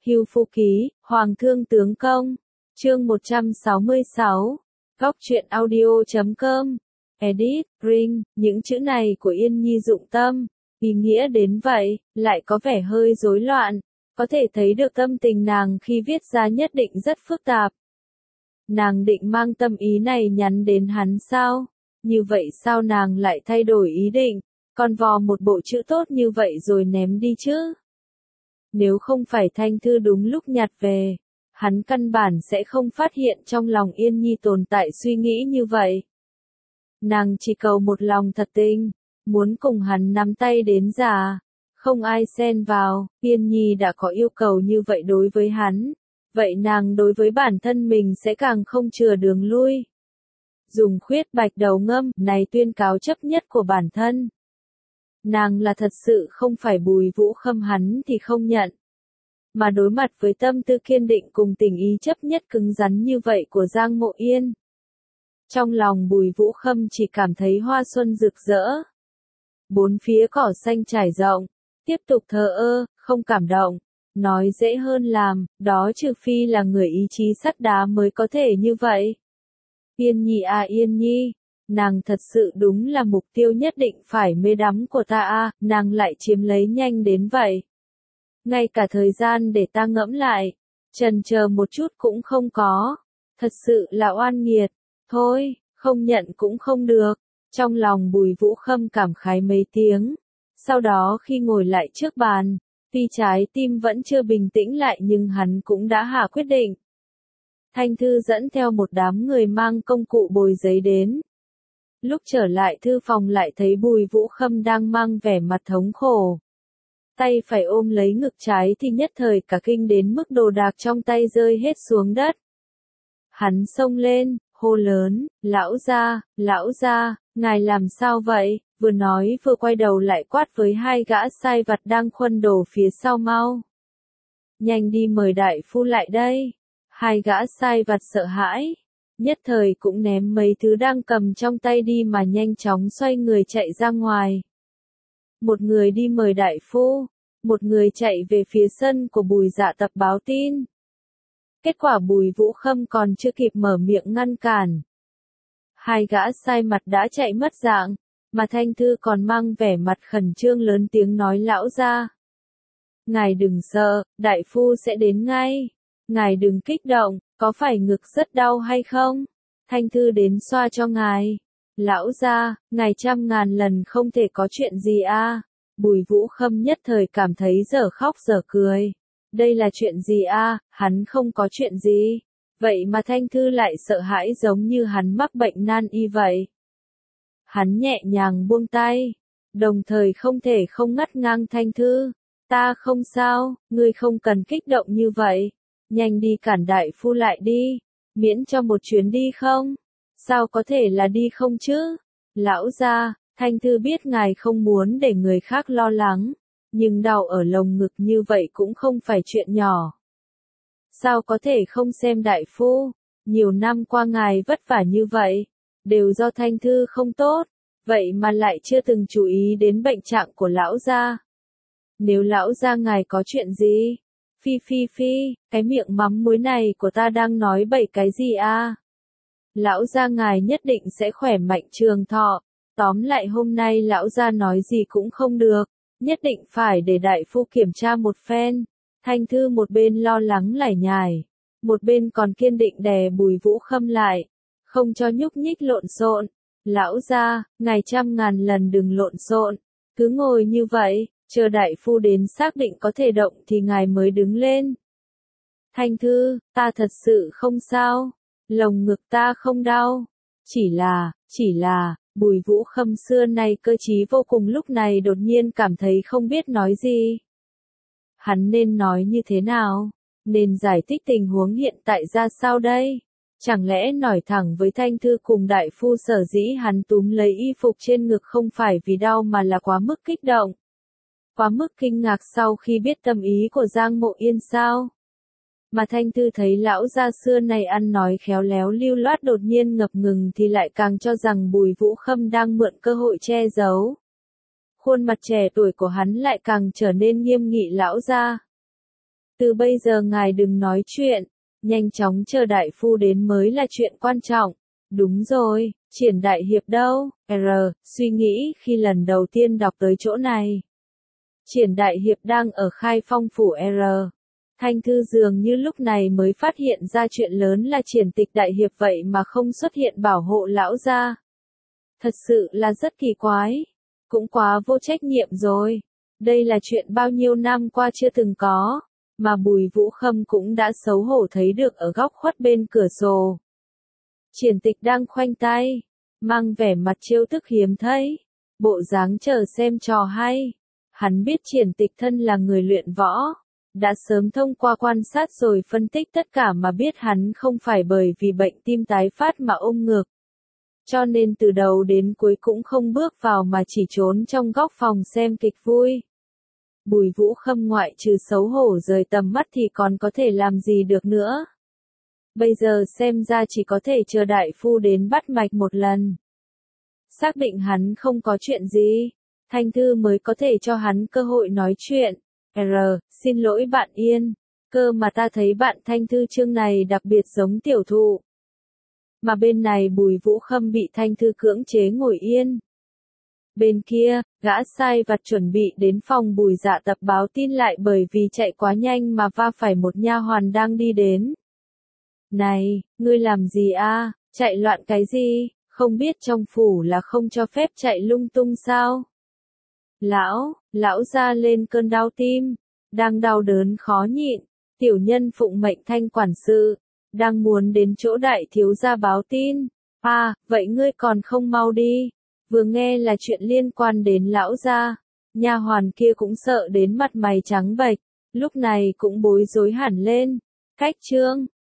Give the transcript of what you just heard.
Hưu Phu Ký, Hoàng Thương Tướng Công. Chương 166. Góc truyện audio.com. Edit, Ring, những chữ này của Yên Nhi dụng tâm, ý nghĩa đến vậy, lại có vẻ hơi rối loạn, có thể thấy được tâm tình nàng khi viết ra nhất định rất phức tạp. Nàng định mang tâm ý này nhắn đến hắn sao? Như vậy sao nàng lại thay đổi ý định, còn vò một bộ chữ tốt như vậy rồi ném đi chứ? Nếu không phải Thanh Thư đúng lúc nhặt về, hắn căn bản sẽ không phát hiện trong lòng Yên Nhi tồn tại suy nghĩ như vậy. Nàng chỉ cầu một lòng thật tình, muốn cùng hắn nắm tay đến già, không ai xen vào. Yên Nhi đã có yêu cầu như vậy đối với hắn, vậy nàng đối với bản thân mình sẽ càng không chừa đường lui. Dùng khuyết bạch đầu ngâm này tuyên cáo chấp nhất của bản thân. Nàng là thật sự không phải Bùi Vũ Khâm, hắn thì không nhận. Mà đối mặt với tâm tư kiên định cùng tình ý chấp nhất cứng rắn như vậy của Giang Mộ Yên, trong lòng Bùi Vũ Khâm chỉ cảm thấy hoa xuân rực rỡ. Bốn phía cỏ xanh trải rộng, tiếp tục thờ ơ, không cảm động. Nói dễ hơn làm, đó trừ phi là người ý chí sắt đá mới có thể như vậy. Yên Nhi à Yên Nhi, nàng thật sự đúng là mục tiêu nhất định phải mê đắm của ta à, nàng lại chiếm lấy nhanh đến vậy. Ngay cả thời gian để ta ngẫm lại, chần chờ một chút cũng không có, thật sự là oan nghiệt, thôi, không nhận cũng không được. Trong lòng Bùi Vũ Khâm cảm khái mấy tiếng, sau đó khi ngồi lại trước bàn, tuy trái tim vẫn chưa bình tĩnh lại nhưng hắn cũng đã hạ quyết định. Thanh Thư dẫn theo một đám người mang công cụ bồi giấy đến. Lúc trở lại thư phòng lại thấy Bùi Vũ Khâm đang mang vẻ mặt thống khổ. Tay phải ôm lấy ngực trái thì nhất thời cả kinh đến mức đồ đạc trong tay rơi hết xuống đất. Hắn xông lên, hô lớn, lão gia, ngài làm sao vậy? Vừa nói vừa quay đầu lại quát với hai gã sai vặt đang khuân đồ phía sau mau. Nhanh đi mời đại phu lại đây. Hai gã sai vặt sợ hãi, nhất thời cũng ném mấy thứ đang cầm trong tay đi mà nhanh chóng xoay người chạy ra ngoài. Một người đi mời đại phu, một người chạy về phía sân của Bùi Dạ Tập báo tin. Kết quả Bùi Vũ Khâm còn chưa kịp mở miệng ngăn cản. Hai gã sai mặt đã chạy mất dạng, mà Thanh Thư còn mang vẻ mặt khẩn trương lớn tiếng nói lão gia. Ngài đừng sợ, đại phu sẽ đến ngay. Ngài đừng kích động, có phải ngực rất đau hay không? Thanh Thư đến xoa cho ngài. Lão gia, ngài trăm ngàn lần không thể có chuyện gì à? Bùi Vũ Khâm nhất thời cảm thấy dở khóc dở cười. Đây là chuyện gì à? Hắn không có chuyện gì. Vậy mà Thanh Thư lại sợ hãi giống như hắn mắc bệnh nan y vậy. Hắn nhẹ nhàng buông tay, đồng thời không thể không ngắt ngang Thanh Thư. Ta không sao, ngươi không cần kích động như vậy. Nhanh đi cản đại phu lại đi, miễn cho một chuyến đi không? Sao có thể là đi không chứ? Lão gia, Thanh Thư biết ngài không muốn để người khác lo lắng, nhưng đau ở lồng ngực như vậy cũng không phải chuyện nhỏ. Sao có thể không xem đại phu? Nhiều năm qua ngài vất vả như vậy, đều do Thanh Thư không tốt, vậy mà lại chưa từng chú ý đến bệnh trạng của lão gia. Nếu lão gia ngài có chuyện gì? Phi, cái miệng mắm muối này của ta đang nói bậy cái gì à? Lão gia ngài nhất định sẽ khỏe mạnh trường thọ. Tóm lại hôm nay lão gia nói gì cũng không được, nhất định phải để đại phu kiểm tra một phen. Thanh Thư một bên lo lắng lải nhải, một bên còn kiên định đè Bùi Vũ Khâm lại, không cho nhúc nhích lộn xộn. Lão gia, ngài trăm ngàn lần đừng lộn xộn, cứ ngồi như vậy, chờ đại phu đến xác định có thể động thì ngài mới đứng lên. Thanh Thư, ta thật sự không sao, lồng ngực ta không đau, chỉ là, Bùi Vũ Khâm xưa nay cơ trí vô cùng lúc này đột nhiên cảm thấy không biết nói gì. Hắn nên nói như thế nào? Nên giải thích tình huống hiện tại ra sao đây? Chẳng lẽ nói thẳng với Thanh Thư cùng đại phu sở dĩ hắn túm lấy y phục trên ngực không phải vì đau mà là quá mức kích động? Quá mức kinh ngạc sau khi biết tâm ý của Giang Mộ Yên sao? Mà Thanh Thư thấy lão gia xưa này ăn nói khéo léo lưu loát đột nhiên ngập ngừng thì lại càng cho rằng Bùi Vũ Khâm đang mượn cơ hội che giấu. Khuôn mặt trẻ tuổi của hắn lại càng trở nên nghiêm nghị lão gia. Từ bây giờ ngài đừng nói chuyện, nhanh chóng chờ đại phu đến mới là chuyện quan trọng. Đúng rồi, Triển đại hiệp đâu? Suy nghĩ khi lần đầu tiên đọc tới chỗ này. Triển đại hiệp đang ở Khai Phong phủ Thanh Thư dường như lúc này mới phát hiện ra chuyện lớn là Triển Tịch đại hiệp vậy mà không xuất hiện bảo hộ lão gia. Thật sự là rất kỳ quái, cũng quá vô trách nhiệm rồi. Đây là chuyện bao nhiêu năm qua chưa từng có, mà Bùi Vũ Khâm cũng đã xấu hổ thấy được ở góc khuất bên cửa sổ. Triển Tịch đang khoanh tay, mang vẻ mặt trêu tức hiếm thấy, bộ dáng chờ xem trò hay. Hắn biết Triển Tịch thân là người luyện võ, đã sớm thông qua quan sát rồi phân tích tất cả mà biết hắn không phải bởi vì bệnh tim tái phát mà ôm ngược. Cho nên từ đầu đến cuối cũng không bước vào mà chỉ trốn trong góc phòng xem kịch vui. Bùi Vũ Khâm ngoại trừ xấu hổ rời tầm mắt thì còn có thể làm gì được nữa. Bây giờ xem ra chỉ có thể chờ đại phu đến bắt mạch một lần. Xác định hắn không có chuyện gì, Thanh Thư mới có thể cho hắn cơ hội nói chuyện. Xin lỗi bạn Yên, cơ mà ta thấy bạn Thanh Thư chương này đặc biệt giống tiểu thụ. Mà bên này Bùi Vũ Khâm bị Thanh Thư cưỡng chế ngồi yên. Bên kia, gã sai vặt chuẩn bị đến phòng Bùi Dạ tập báo tin lại bởi vì chạy quá nhanh mà va phải một nha hoàn đang đi đến. Này, ngươi làm gì a? Chạy loạn cái gì? Không biết trong phủ là không cho phép chạy lung tung sao? Lão gia lên cơn đau tim, đang đau đớn khó nhịn, tiểu nhân phụng mệnh Thanh quản sự, đang muốn đến chỗ đại thiếu gia báo tin. Vậy ngươi còn không mau đi, vừa nghe là chuyện liên quan đến lão gia. Nha hoàn kia cũng sợ đến mặt mày trắng bệch, lúc này cũng bối rối hẳn lên. Cách chương